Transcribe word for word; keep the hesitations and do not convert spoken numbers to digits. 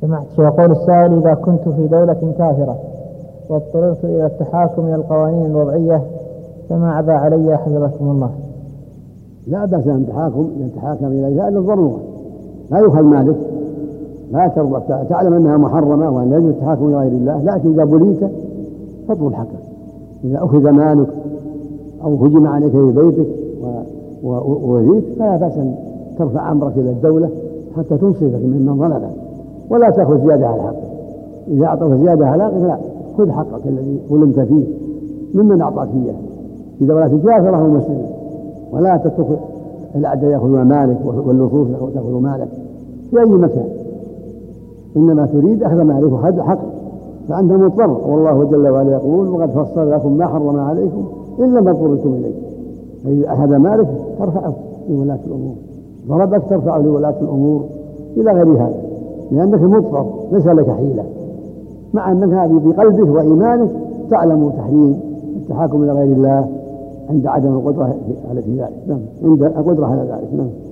سمعت يقول السائل: إذا كنت في دولة كافرة واضطررت إلى التحاكم إلى القوانين الوضعية فما أبى علي حفظكم الله؟ لا بأس أن تحاكم يتحاكم إليها إلا الضرورة، لا يخل مالك، لا ترضى تعلم أنها محرمة وأن يجب التحاكم إلى غير الله، لكن إذا بليت فاطلب حقك. إذا أخذ مالك أو هجم عليك في بيتك ووليت فلا بأس أن ترفع أمرك إلى الدولة حتى تنصفك ممن ظلمك، ولا تأخذ زيادة على حقك. إذا أعطوك زيادة على حقك لا، خذ حقك الذي ظلمت فيه ممن أعطاك إياه في دولة كافرة ومسلمة، ولا تترك الأعداء يأخذون مالك واللصوص تأخذ مالك في أي مكان، إنما تريد أخذ مالك وخذ حقك، فأنت مضطر. والله جل وعلا يقول: وقد فصل لكم ما حرم عليكم إلا ما اضطررتم إليه. فإذا أخذ مالك ترفعه لولاة الأمور، ضربك ترفعه لولاة الأمور إلى غير هذا، لأنك مضطر ليس لك حيلة، مع أنك بقلبك وإيمانك تعلم تحريم التحاكم إلى غير الله عند عدم القدرة على ذلك. نعم، عند القدرة على ذلك. نعم.